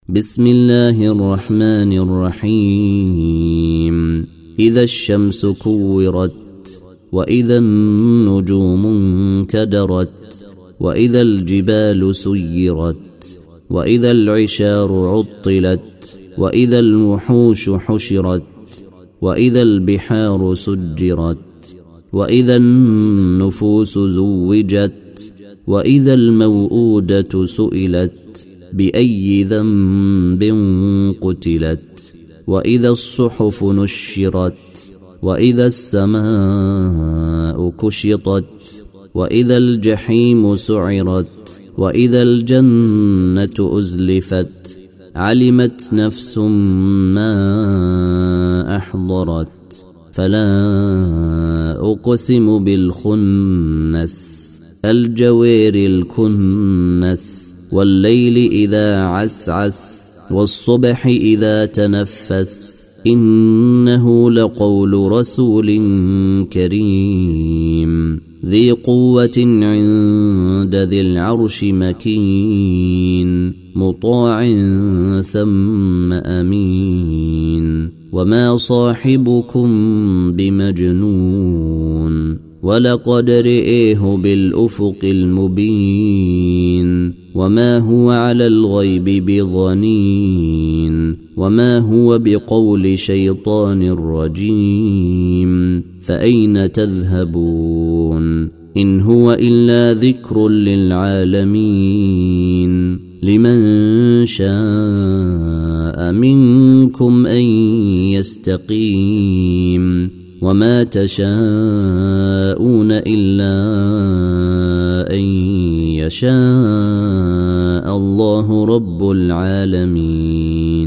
بسم الله الرحمن الرحيم إذا الشمس كورت وإذا النجوم انكدرت وإذا الجبال سيرت وإذا العشار عطلت وإذا الوحوش حشرت وإذا البحار سجرت وإذا النفوس زوجت وإذا الموءودة سئلت بأي ذنب قتلت وإذا الصحف نشرت وإذا السماء كشطت وإذا الجحيم سعرت وإذا الجنة أزلفت علمت نفس ما أحضرت فلا أقسم بالخنس الجوار الكنس والليل إذا عسعس والصبح إذا تنفس إنه لقول رسول كريم ذي قوة عند ذي العرش مكين مطاع ثم أمين وما صاحبكم بمجنون ولقد رئيه بالأفق المبين وما هو على الغيب بضنين وما هو بقول شيطان رجيم فأين تذهبون إن هو إلا ذكر للعالمين لمن شاء منكم أن يستقيم وما تشاءون إلا أن يشاء الله رب العالمين.